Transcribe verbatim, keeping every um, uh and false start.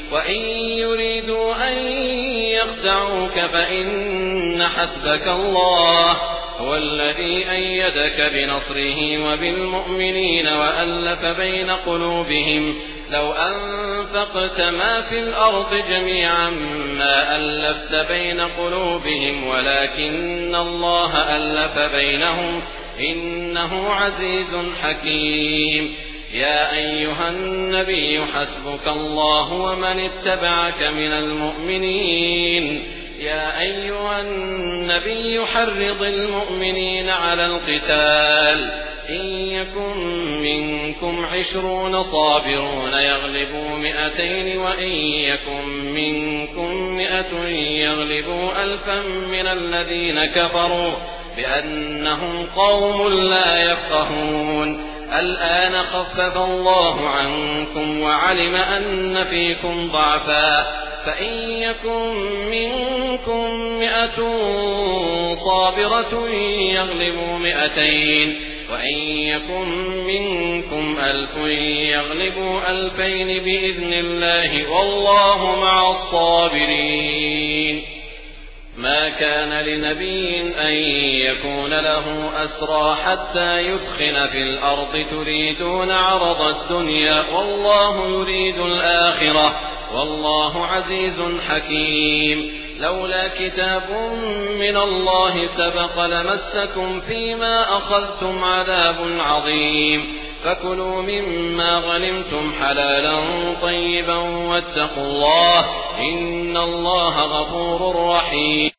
وإن يريدوا أن يخدعوك فإن حسبك الله هو الذي أيدك بنصره وبالمؤمنين وألف بين قلوبهم لو أنفقت ما في الأرض جميعا ما ألفت بين قلوبهم ولكن الله ألف بينهم إنه عزيز حكيم. يا أيها النبي حسبك الله ومن اتبعك من المؤمنين. يا أيها النبي حرض المؤمنين على القتال إن يكن منكم عشرون صابرون يغلبوا مئتين وإن يكن منكم مئة يغلبوا ألفا من الذين كفروا بأنهم قوم لا يفقهون. الآن خفف الله عنكم وعلم أن فيكم ضعفا فإن يكن منكم مئة صابرة يغلبوا مئتين وإن يكن منكم ألف يغلبوا ألفين بإذن الله والله مع الصابرين. ما كان لنبي أن يكون له أسرى حتى يثخن في الأرض تريدون عرض الدنيا والله يريد الآخرة والله عزيز حكيم. لولا كتاب من الله سبق لمسكم فيما أخذتم عذاب عظيم فكلوا مما غنمتم حلالا طيبا واتقوا الله إن الله غفور رحيم.